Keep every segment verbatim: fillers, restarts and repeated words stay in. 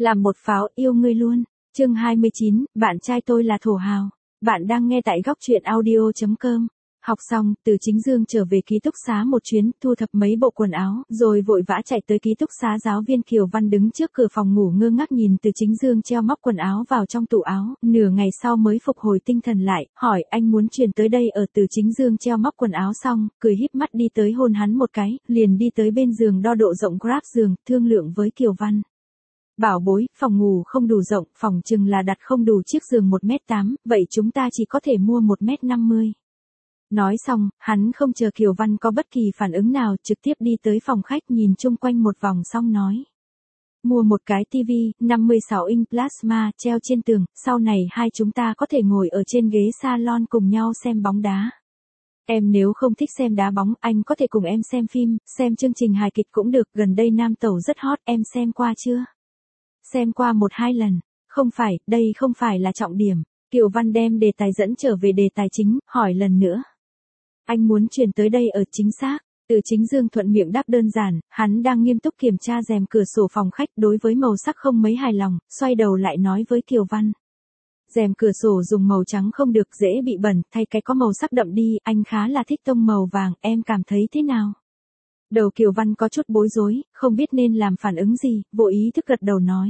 Làm một pháo yêu ngươi luôn. Chương hai mươi chín, bạn trai tôi là thổ hào. Bạn đang nghe tại góc truyện audio chấm com. Học xong, Từ Chính Dương trở về ký túc xá một chuyến, thu thập mấy bộ quần áo, rồi vội vã chạy tới ký túc xá. Giáo viên Kiều Văn đứng trước cửa phòng ngủ ngơ ngác nhìn Từ Chính Dương treo móc quần áo vào trong tủ áo, nửa ngày sau mới phục hồi tinh thần lại, hỏi anh muốn chuyển tới đây ở. Từ Chính Dương treo móc quần áo xong, cười híp mắt đi tới hôn hắn một cái, liền đi tới bên giường đo độ rộng grab giường, thương lượng với Kiều Văn. Bảo bối, phòng ngủ không đủ rộng, phòng chừng là đặt không đủ chiếc giường một mét tám, vậy chúng ta chỉ có thể mua một mét năm mươi. Nói xong, hắn không chờ Kiều Văn có bất kỳ phản ứng nào, trực tiếp đi tới phòng khách nhìn chung quanh một vòng xong nói. Mua một cái tivi, năm mươi sáu inch plasma, treo trên tường, sau này hai chúng ta có thể ngồi ở trên ghế salon cùng nhau xem bóng đá. Em nếu không thích xem đá bóng, anh có thể cùng em xem phim, xem chương trình hài kịch cũng được, gần đây Nam Tẩu rất hot, em xem qua chưa? Xem qua một hai lần, không phải, đây không phải là trọng điểm. Kiều Văn đem đề tài dẫn trở về đề tài chính, hỏi lần nữa. Anh muốn chuyển tới đây ở chính xác. Từ Chính Dương thuận miệng đáp đơn giản, hắn đang nghiêm túc kiểm tra rèm cửa sổ phòng khách, đối với màu sắc không mấy hài lòng, xoay đầu lại nói với Kiều Văn. Rèm cửa sổ dùng màu trắng không được, dễ bị bẩn, thay cái có màu sắc đậm đi, anh khá là thích tông màu vàng, em cảm thấy thế nào? Đầu Kiều Văn có chút bối rối, không biết nên làm phản ứng gì, vô ý thức gật đầu nói.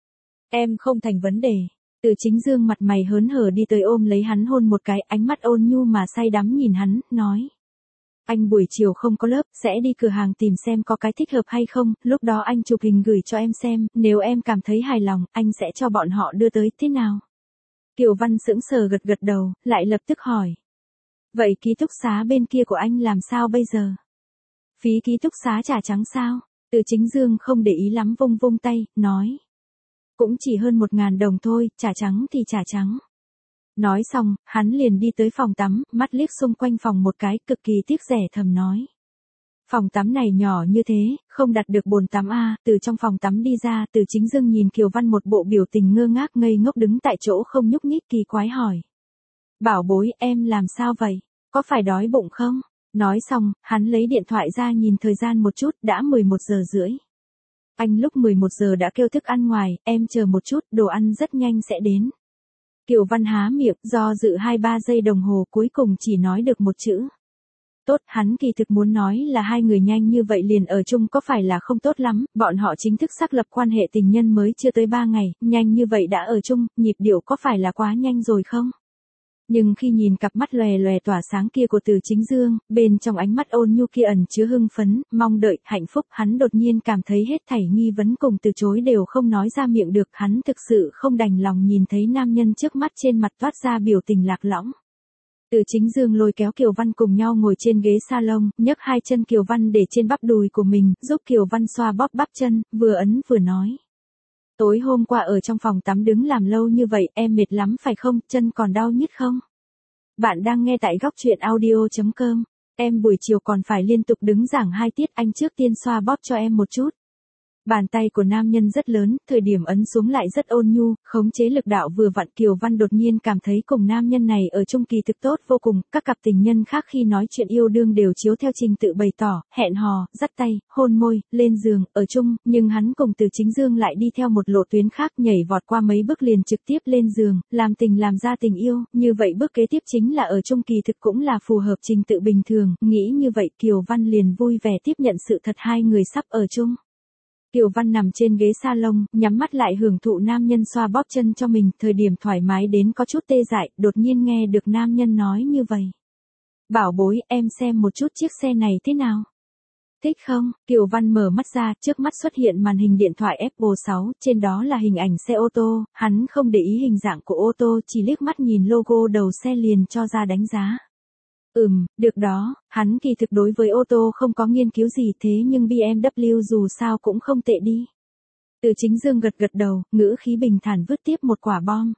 Em không thành vấn đề. Từ Chính Dương mặt mày hớn hở đi tới ôm lấy hắn hôn một cái, ánh mắt ôn nhu mà say đắm nhìn hắn, nói. Anh buổi chiều không có lớp, sẽ đi cửa hàng tìm xem có cái thích hợp hay không, lúc đó anh chụp hình gửi cho em xem, nếu em cảm thấy hài lòng, anh sẽ cho bọn họ đưa tới, thế nào? Kiều Văn sững sờ gật gật đầu, lại lập tức hỏi. Vậy ký túc xá bên kia của anh làm sao bây giờ? Phí ký túc xá trả trắng sao? Từ Chính Dương không để ý lắm vung vung tay, nói. Cũng chỉ hơn một ngàn đồng thôi, trả trắng thì trả trắng. Nói xong, hắn liền đi tới phòng tắm, mắt liếc xung quanh phòng một cái, cực kỳ tiếc rẻ thầm nói. Phòng tắm này nhỏ như thế, không đặt được bồn tắm a. Từ trong phòng tắm đi ra, Từ Chính Dương nhìn Kiều Văn một bộ biểu tình ngơ ngác ngây ngốc đứng tại chỗ không nhúc nhích, kỳ quái hỏi. Bảo bối, em làm sao vậy? Có phải đói bụng không? Nói xong, hắn lấy điện thoại ra nhìn thời gian một chút, đã mười một giờ rưỡi. Anh lúc mười một giờ đã kêu thức ăn ngoài, em chờ một chút, đồ ăn rất nhanh sẽ đến. Kiều Văn há miệng, do dự hai ba giây đồng hồ, cuối cùng chỉ nói được một chữ. Tốt, hắn kỳ thực muốn nói là hai người nhanh như vậy liền ở chung có phải là không tốt lắm, bọn họ chính thức xác lập quan hệ tình nhân mới chưa tới ba ngày, nhanh như vậy đã ở chung, nhịp điệu có phải là quá nhanh rồi không? Nhưng khi nhìn cặp mắt lòe lòe tỏa sáng kia của Từ Chính Dương, bên trong ánh mắt ôn nhu kia ẩn chứa hưng phấn, mong đợi, hạnh phúc, hắn đột nhiên cảm thấy hết thảy nghi vấn cùng từ chối đều không nói ra miệng được, hắn thực sự không đành lòng nhìn thấy nam nhân trước mắt trên mặt toát ra biểu tình lạc lõng. Từ Chính Dương lôi kéo Kiều Văn cùng nhau ngồi trên ghế salon, nhấc hai chân Kiều Văn để trên bắp đùi của mình, giúp Kiều Văn xoa bóp bắp chân, vừa ấn vừa nói. Tối hôm qua ở trong phòng tắm đứng làm lâu như vậy, em mệt lắm phải không, chân còn đau nhức không? Bạn đang nghe tại góc truyện audio chấm com. Em buổi chiều còn phải liên tục đứng giảng hai tiết, anh trước tiên xoa bóp cho em một chút. Bàn tay của nam nhân rất lớn, thời điểm ấn xuống lại rất ôn nhu, khống chế lực đạo vừa vặn. Kiều Văn đột nhiên cảm thấy cùng nam nhân này ở chung kỳ thực tốt vô cùng, các cặp tình nhân khác khi nói chuyện yêu đương đều chiếu theo trình tự bày tỏ, hẹn hò, dắt tay, hôn môi, lên giường, ở chung, nhưng hắn cùng Từ Chính Dương lại đi theo một lộ tuyến khác, nhảy vọt qua mấy bước liền trực tiếp lên giường, làm tình làm ra tình yêu, như vậy bước kế tiếp chính là ở chung, kỳ thực cũng là phù hợp trình tự bình thường, nghĩ như vậy Kiều Văn liền vui vẻ tiếp nhận sự thật hai người sắp ở chung. Kiều Văn nằm trên ghế salon, nhắm mắt lại hưởng thụ nam nhân xoa bóp chân cho mình, thời điểm thoải mái đến có chút tê dại, đột nhiên nghe được nam nhân nói như vậy. Bảo bối, em xem một chút chiếc xe này thế nào? Thích không? Kiều Văn mở mắt ra, trước mắt xuất hiện màn hình điện thoại Apple sáu, trên đó là hình ảnh xe ô tô, hắn không để ý hình dạng của ô tô, chỉ liếc mắt nhìn logo đầu xe liền cho ra đánh giá. Ừm, được đó, hắn kỳ thực đối với ô tô không có nghiên cứu gì thế nhưng bê em vê dù sao cũng không tệ đi. Từ Chính Dương gật gật đầu, ngữ khí bình thản vứt tiếp một quả bom.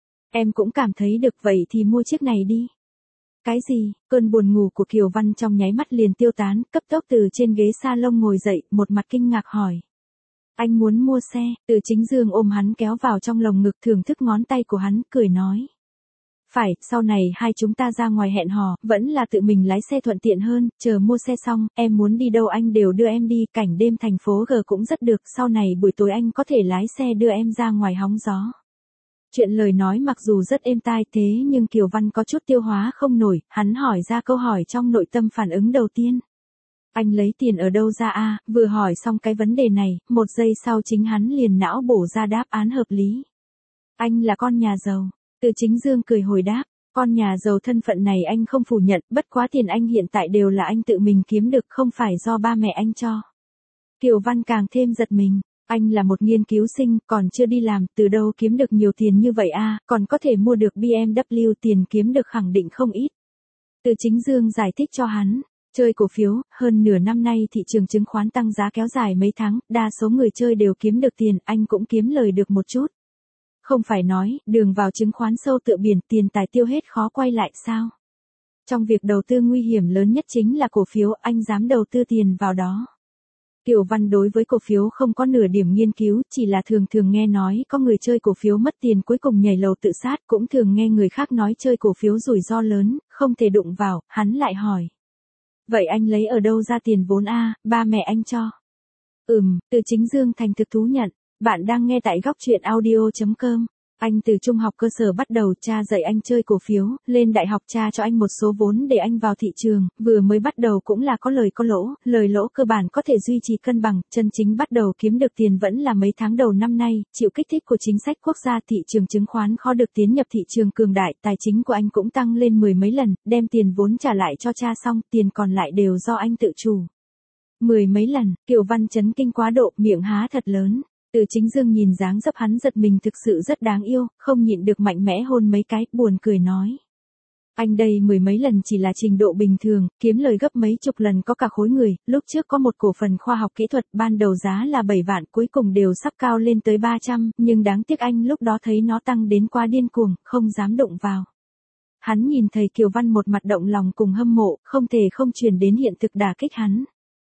Em cũng cảm thấy được, vậy thì mua chiếc này đi. Cái gì? Cơn buồn ngủ của Kiều Văn trong nháy mắt liền tiêu tán, cấp tốc từ trên ghế salon ngồi dậy, một mặt kinh ngạc hỏi. Anh muốn mua xe? Từ Chính Dương ôm hắn kéo vào trong lồng ngực, thưởng thức ngón tay của hắn, cười nói. Phải, sau này hai chúng ta ra ngoài hẹn hò, vẫn là tự mình lái xe thuận tiện hơn, chờ mua xe xong, em muốn đi đâu anh đều đưa em đi, cảnh đêm thành phố G cũng rất được, sau này buổi tối anh có thể lái xe đưa em ra ngoài hóng gió. Chuyện lời nói mặc dù rất êm tai thế nhưng Kiều Văn có chút tiêu hóa không nổi, hắn hỏi ra câu hỏi trong nội tâm phản ứng đầu tiên. Anh lấy tiền ở đâu ra a? Vừa hỏi xong cái vấn đề này, một giây sau chính hắn liền não bổ ra đáp án hợp lý. Anh là con nhà giàu. Từ Chính Dương cười hồi đáp, con nhà giàu thân phận này anh không phủ nhận, bất quá tiền anh hiện tại đều là anh tự mình kiếm được không phải do ba mẹ anh cho. Kiều Văn càng thêm giật mình, anh là một nghiên cứu sinh, còn chưa đi làm, từ đâu kiếm được nhiều tiền như vậy a? Còn có thể mua được B M W, tiền kiếm được khẳng định không ít. Từ Chính Dương giải thích cho hắn. Chơi cổ phiếu, hơn nửa năm nay thị trường chứng khoán tăng giá kéo dài mấy tháng, đa số người chơi đều kiếm được tiền, anh cũng kiếm lời được một chút. Không phải nói, đường vào chứng khoán sâu tựa biển, tiền tài tiêu hết khó quay lại sao? Trong việc đầu tư nguy hiểm lớn nhất chính là cổ phiếu, anh dám đầu tư tiền vào đó. Kiều Văn đối với cổ phiếu không có nửa điểm nghiên cứu, chỉ là thường thường nghe nói có người chơi cổ phiếu mất tiền cuối cùng nhảy lầu tự sát, cũng thường nghe người khác nói chơi cổ phiếu rủi ro lớn, không thể đụng vào, hắn lại hỏi. Vậy anh lấy ở đâu ra tiền vốn a? Ba mẹ anh cho. Ừm, Từ Chính Dương thành thực thú nhận. Bạn đang nghe tại góc truyện audio chấm com. Anh từ trung học cơ sở bắt đầu, cha dạy anh chơi cổ phiếu, lên đại học cha cho anh một số vốn để anh vào thị trường, vừa mới bắt đầu cũng là có lời có lỗ, lời lỗ cơ bản có thể duy trì cân bằng, chân chính bắt đầu kiếm được tiền vẫn là mấy tháng đầu năm nay, chịu kích thích của chính sách quốc gia, thị trường chứng khoán khó được tiến nhập thị trường cường đại, tài chính của anh cũng tăng lên mười mấy lần, đem tiền vốn trả lại cho cha xong, tiền còn lại đều do anh tự chủ. Mười mấy lần, Kiều Văn chấn kinh quá độ, miệng há thật lớn. Từ Chính Dương nhìn dáng dấp hắn giật mình thực sự rất đáng yêu, không nhịn được mạnh mẽ hôn mấy cái, buồn cười nói. Anh đây mười mấy lần chỉ là trình độ bình thường, kiếm lời gấp mấy chục lần có cả khối người, lúc trước có một cổ phần khoa học kỹ thuật, ban đầu giá là bảy vạn, cuối cùng đều sắp cao lên tới ba trăm, nhưng đáng tiếc anh lúc đó thấy nó tăng đến quá điên cuồng, không dám đụng vào. Hắn nhìn thầy Kiều Văn một mặt động lòng cùng hâm mộ, không thể không truyền đến hiện thực đả kích hắn.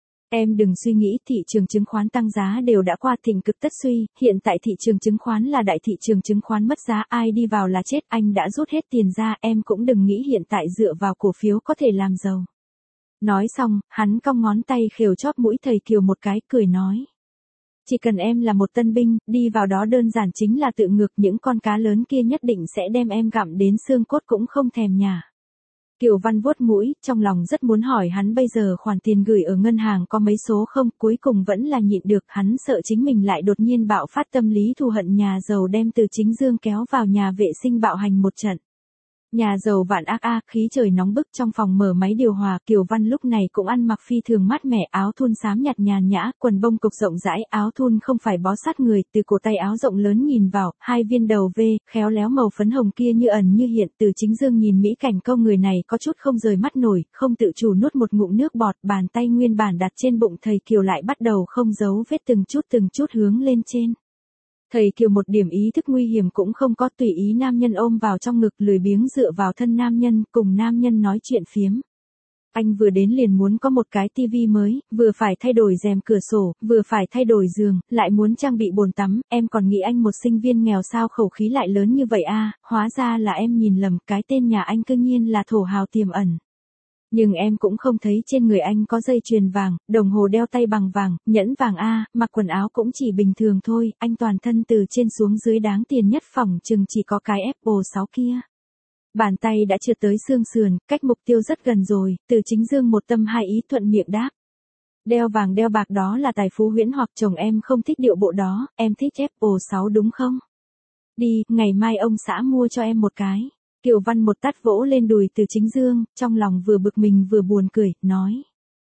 Em đừng suy nghĩ, thị trường chứng khoán tăng giá đều đã qua thịnh cực tất suy, hiện tại thị trường chứng khoán là đại thị trường chứng khoán mất giá, ai đi vào là chết, anh đã rút hết tiền ra, em cũng đừng nghĩ hiện tại dựa vào cổ phiếu có thể làm giàu. Nói xong, hắn cong ngón tay khều chóp mũi thầy Kiều một cái, cười nói. Chỉ cần em là một tân binh, đi vào đó đơn giản chính là tự ngược, những con cá lớn kia nhất định sẽ đem em gặm đến xương cốt cũng không thèm nhả. Kiều Văn vuốt mũi, trong lòng rất muốn hỏi hắn bây giờ khoản tiền gửi ở ngân hàng có mấy số không, cuối cùng vẫn là nhịn được, hắn sợ chính mình lại đột nhiên bạo phát tâm lý thù hận nhà giàu đem Từ Chính Dương kéo vào nhà vệ sinh bạo hành một trận. Nhà giàu vạn ác a, khí trời nóng bức, trong phòng mở máy điều hòa, Kiều Văn lúc này cũng ăn mặc phi thường mát mẻ, áo thun xám nhạt nhàn nhã, quần bông cộc rộng rãi, áo thun không phải bó sát người, từ cổ tay áo rộng lớn nhìn vào, hai viên đầu V, khéo léo màu phấn hồng kia như ẩn như hiện, Từ Chính Dương nhìn mỹ cảnh câu người này có chút không rời mắt nổi, không tự chủ nuốt một ngụm nước bọt, bàn tay nguyên bản đặt trên bụng thầy Kiều lại bắt đầu không giấu vết từng chút từng chút hướng lên trên. Thầy Kiều một điểm ý thức nguy hiểm cũng không có, tùy ý nam nhân ôm vào trong ngực, lười biếng dựa vào thân nam nhân, cùng nam nhân nói chuyện phiếm. Anh vừa đến liền muốn có một cái tivi mới, vừa phải thay đổi rèm cửa sổ, vừa phải thay đổi giường, lại muốn trang bị bồn tắm, em còn nghĩ anh một sinh viên nghèo sao khẩu khí lại lớn như vậy a? Hóa ra là em nhìn lầm, cái tên nhà anh cư nhiên là thổ hào tiềm ẩn. Nhưng em cũng không thấy trên người anh có dây chuyền vàng, đồng hồ đeo tay bằng vàng, nhẫn vàng a, mặc quần áo cũng chỉ bình thường thôi, anh toàn thân từ trên xuống dưới đáng tiền nhất phỏng chừng chỉ có cái Apple sáu kia. Bàn tay đã trượt tới xương sườn, cách mục tiêu rất gần rồi, Từ Chính Dương một tâm hai ý thuận miệng đáp. Đeo vàng đeo bạc đó là tài phú huyễn hoặc, chồng em không thích điệu bộ đó, em thích Apple sáu đúng không? Đi, ngày mai ông xã mua cho em một cái. Kiều Văn một tát vỗ lên đùi Từ Chính Dương, trong lòng vừa bực mình vừa buồn cười, nói.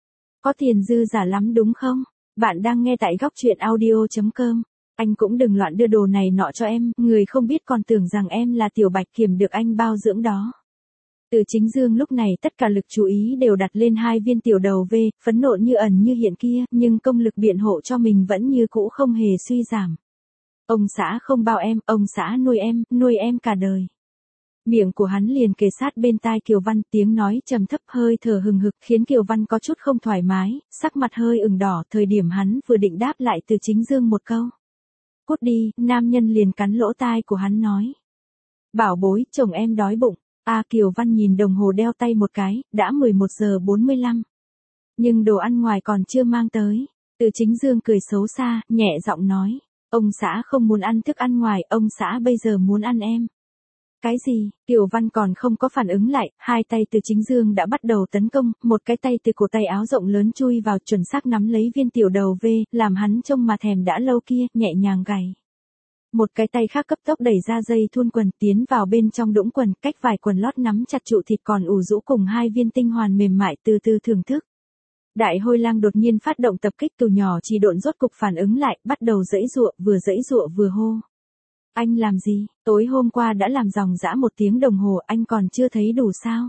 Có tiền dư giả lắm đúng không? Bạn đang nghe tại góc truyện audio chấm com. Anh cũng đừng loạn đưa đồ này nọ cho em, người không biết còn tưởng rằng em là tiểu bạch kiểm được anh bao dưỡng đó. Từ Chính Dương lúc này tất cả lực chú ý đều đặt lên hai viên tiểu đầu V, phấn nộ như ẩn như hiện kia, nhưng công lực biện hộ cho mình vẫn như cũ không hề suy giảm. Ông xã không bao em, ông xã nuôi em, nuôi em cả đời. Miệng của hắn liền kề sát bên tai Kiều Văn, tiếng nói trầm thấp hơi thở hừng hực khiến Kiều Văn có chút không thoải mái, sắc mặt hơi ửng đỏ, thời điểm hắn vừa định đáp lại Từ Chính Dương một câu. Cút đi, nam nhân liền cắn lỗ tai của hắn nói. Bảo bối, chồng em đói bụng. A Kiều Văn nhìn đồng hồ đeo tay một cái, đã mười một giờ bốn mươi lăm. Nhưng đồ ăn ngoài còn chưa mang tới. Từ Chính Dương cười xấu xa, nhẹ giọng nói. Ông xã không muốn ăn thức ăn ngoài, ông xã bây giờ muốn ăn em. Cái gì? Kiều Văn còn không có phản ứng lại, hai tay Từ Chính Dương đã bắt đầu tấn công, một cái tay từ cổ tay áo rộng lớn chui vào chuẩn xác nắm lấy viên tiểu đầu V, làm hắn trông mà thèm đã lâu kia, nhẹ nhàng gảy. Một cái tay khác cấp tốc đẩy ra dây thun quần tiến vào bên trong đũng quần, cách vài quần lót nắm chặt trụ thịt còn ủ rũ cùng hai viên tinh hoàn mềm mại từ từ thưởng thức. Đại hôi lang đột nhiên phát động tập kích, tù nhỏ chỉ độn rốt cục phản ứng lại, bắt đầu giãy giụa, vừa giãy giụa vừa hô. Anh làm gì? Tối hôm qua đã làm dòng dã một tiếng đồng hồ, anh còn chưa thấy đủ sao?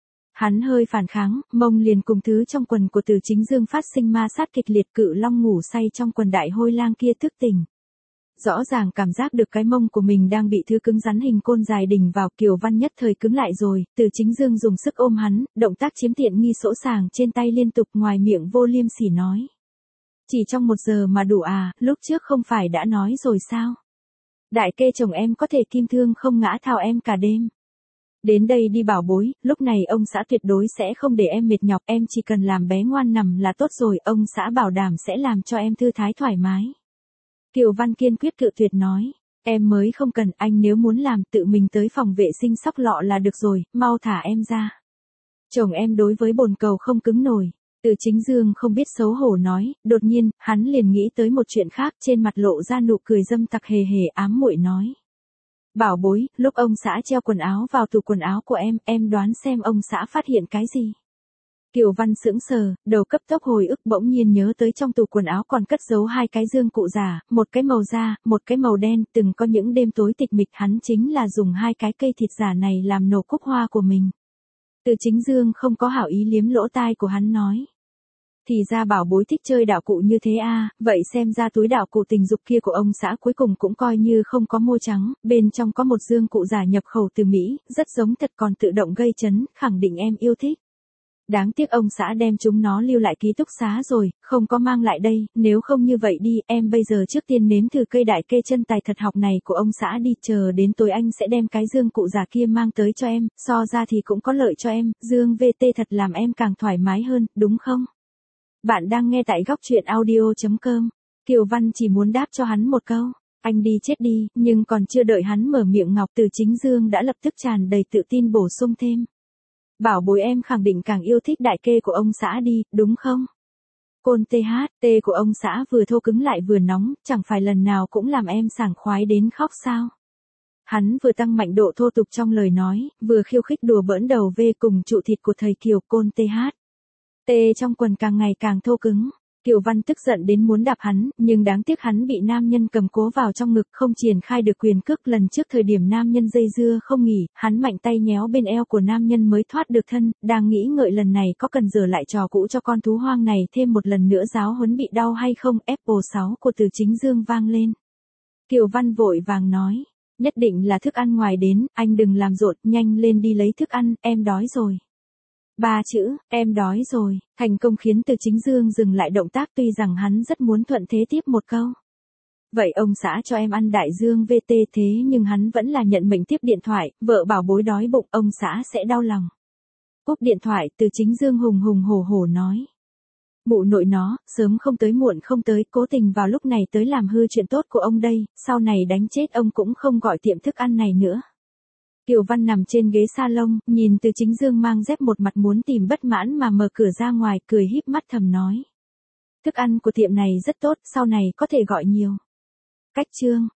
Hắn hơi phản kháng, mông liền cùng thứ trong quần của Từ Chính Dương phát sinh ma sát kịch liệt, cự long ngủ say trong quần đại hôi lang kia thức tỉnh. Rõ ràng cảm giác được cái mông của mình đang bị thứ cứng rắn hình côn dài đỉnh vào, Kiều Văn nhất thời cứng lại rồi, Từ Chính Dương dùng sức ôm hắn, động tác chiếm tiện nghi sỗ sàng trên tay liên tục, ngoài miệng vô liêm sỉ nói. Chỉ trong một giờ mà đủ à, lúc trước không phải đã nói rồi sao? Đại kê chồng em có thể kim thương không ngã thao em cả đêm. Đến đây đi bảo bối, lúc này ông xã tuyệt đối sẽ không để em mệt nhọc, em chỉ cần làm bé ngoan nằm là tốt rồi, ông xã bảo đảm sẽ làm cho em thư thái thoải mái. Kiều Văn kiên quyết cự tuyệt nói, em mới không cần, anh nếu muốn làm tự mình tới phòng vệ sinh sóc lọ là được rồi, mau thả em ra. Chồng em đối với bồn cầu không cứng nổi. Từ Chính Dương không biết xấu hổ nói, đột nhiên, hắn liền nghĩ tới một chuyện khác, trên mặt lộ ra nụ cười dâm tặc hề hề ám muội nói. Bảo bối, lúc ông xã treo quần áo vào tủ quần áo của em, em đoán xem ông xã phát hiện cái gì? Kiều Văn sững sờ, đầu cấp tốc hồi ức bỗng nhiên nhớ tới trong tủ quần áo còn cất giấu hai cái dương cụ giả, một cái màu da, một cái màu đen, từng có những đêm tối tịch mịch hắn chính là dùng hai cái cây thịt giả này làm nổ cúc hoa của mình. Từ Chính Dương không có hảo ý liếm lỗ tai của hắn nói. Thì ra bảo bối thích chơi đạo cụ như thế à, vậy xem ra túi đạo cụ tình dục kia của ông xã cuối cùng cũng coi như không có môi trắng, bên trong có một dương cụ giả nhập khẩu từ Mỹ, rất giống thật còn tự động gây chấn, khẳng định em yêu thích. Đáng tiếc ông xã đem chúng nó lưu lại ký túc xá rồi, không có mang lại đây, nếu không như vậy đi, em bây giờ trước tiên nếm thử cây đại kê chân tài thật học này của ông xã đi, chờ đến tối anh sẽ đem cái dương cụ giả kia mang tới cho em, so ra thì cũng có lợi cho em, dương vê tê thật làm em càng thoải mái hơn, đúng không? Bạn đang nghe tại góc truyện audio chấm com. Kiều Văn chỉ muốn đáp cho hắn một câu, anh đi chết đi, nhưng còn chưa đợi hắn mở miệng Ngọc Từ Chính Dương đã lập tức tràn đầy tự tin bổ sung thêm. Bảo bối em khẳng định càng yêu thích đại kê của ông xã đi, đúng không? Côn tê hát, tê của ông xã vừa thô cứng lại vừa nóng, chẳng phải lần nào cũng làm em sảng khoái đến khóc sao? Hắn vừa tăng mạnh độ thô tục trong lời nói, vừa khiêu khích đùa bỡn đầu V cùng trụ thịt của thầy Kiều Côn tê hát. Tê trong quần càng ngày càng thô cứng. Kiều Văn tức giận đến muốn đạp hắn, nhưng đáng tiếc hắn bị nam nhân cầm cố vào trong ngực không triển khai được quyền cước. Lần trước thời điểm nam nhân dây dưa không nghỉ, hắn mạnh tay nhéo bên eo của nam nhân mới thoát được thân, đang nghĩ ngợi lần này có cần rửa lại trò cũ cho con thú hoang này thêm một lần nữa giáo huấn bị đau hay không. Apple sáu của Từ Chính Dương vang lên. Kiều Văn vội vàng nói, nhất định là thức ăn ngoài đến, anh đừng làm rộn, nhanh lên đi lấy thức ăn, em đói rồi. Ba chữ, em đói rồi, thành công khiến Từ Chính Dương dừng lại động tác tuy rằng hắn rất muốn thuận thế tiếp một câu. Vậy ông xã cho em ăn đại dương vê tê thế nhưng hắn vẫn là nhận mệnh tiếp điện thoại, vợ bảo bối đói bụng, ông xã sẽ đau lòng. Cúp điện thoại, Từ Chính Dương hùng hùng hổ hổ nói. Mụ nội nó, sớm không tới muộn không tới, cố tình vào lúc này tới làm hư chuyện tốt của ông đây, sau này đánh chết ông cũng không gọi tiệm thức ăn này nữa. Kiều Văn nằm trên ghế salon, nhìn Từ Chính Dương mang dép một mặt muốn tìm bất mãn mà mở cửa ra ngoài, cười híp mắt thầm nói. Thức ăn của tiệm này rất tốt, sau này có thể gọi nhiều. Cách chương.